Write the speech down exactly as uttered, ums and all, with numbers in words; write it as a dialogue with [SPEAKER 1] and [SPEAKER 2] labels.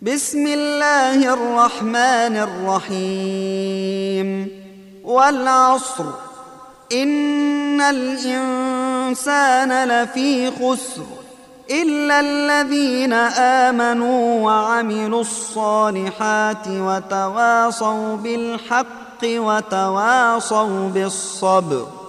[SPEAKER 1] بسم الله الرحمن الرحيم والعصر إن الإنسان لفي خسر إلا الذين آمنوا وعملوا الصالحات وتواصوا بالحق وتواصوا بالصبر.